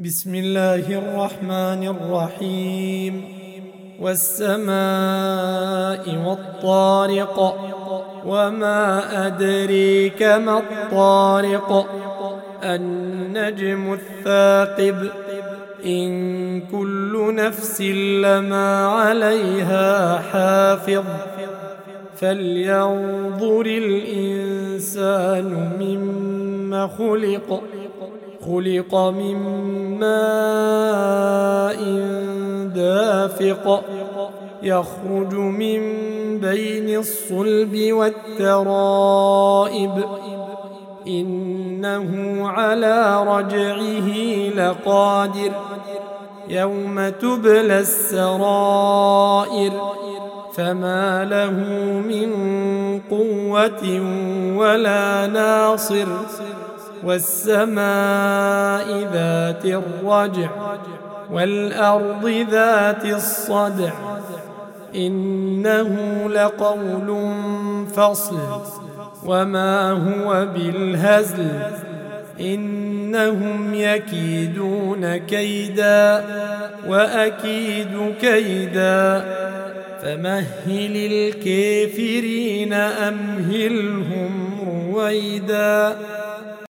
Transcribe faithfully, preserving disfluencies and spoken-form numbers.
بسم الله الرحمن الرحيم والسماء والطارق وما أدريك ما الطارق النجم الثاقب إن كل نفس لما عليها حافظ فلينظر الإنسان مما خلق خلق من ماء دافق يخرج من بين الصلب والترائب إنه على رجعه لقادر يوم تبلى السرائر فما له من قوة ولا ناصر والسماء ذات الرجع والأرض ذات الصدع إنه لقول فصل وما هو بالهزل إنهم يكيدون كيدا وأكيد كيدا فمهل الكافرين أمهلهم رويدا.